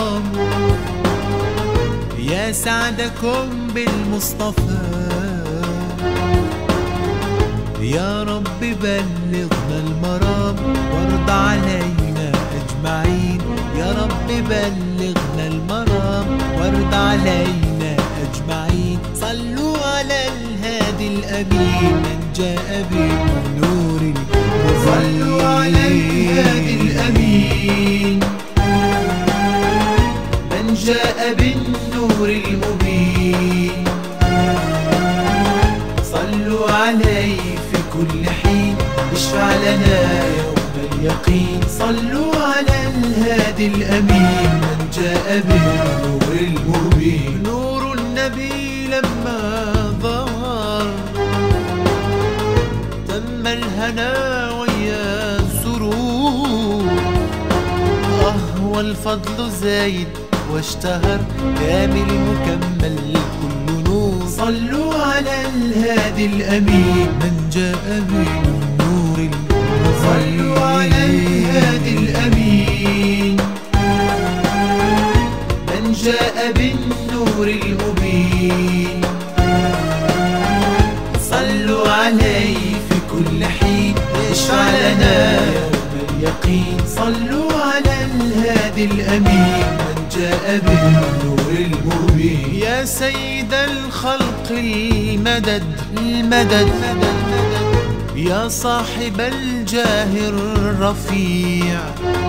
المرام. يا سعدكم بالمصطفى، يا رب بلغنا المرام وارض علينا أجمعين. يا رب بلغنا المرام وارض علينا أجمعين. صلوا على الهادي الأمين من جاء بالنور المبين. صلوا على الهادي الأمين من جاء بالنور المبين. صلوا عليه في كل حين اشفع لنا يوم اليقين. صلوا على الهادي الأمين من جاء بالنور المبين. نور النبي لما ظهر تم الهنا ويا السرور. والفضل زايد واشتهر كامل مكمل كل نور. صلوا على الهادي الأمين من جاء بالنور المبين. صلوا على الهادي الأمين من جاء بالنور المبين. صلوا عليه في كل حين اشفع لنا يوم اليقين. صلوا على الهادي الأمين من جاء بالنور المبين. يا سيد الخلق المدد المدد، يا صاحب الجاه الرفيع،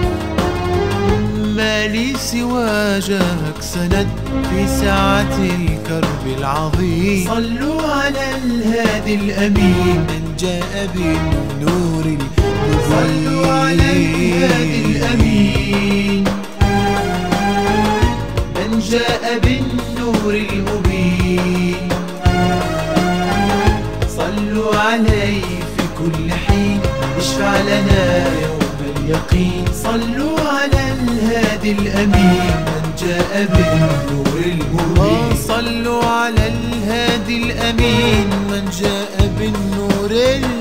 ما لي سوى جاهك سند في ساعة الكرب العظيم. صلوا على الهادي الأمين من جاء بالنور المبين. صلوا على الهادي الأمين من جاء بالنور المبين. صلوا عليه في كل حين اشفع لنا يوم اليقين. صلوا على الهادي الأمين من جاء بالنور المبين. صلوا على الهادي الأمين من جاء بالنور المبين.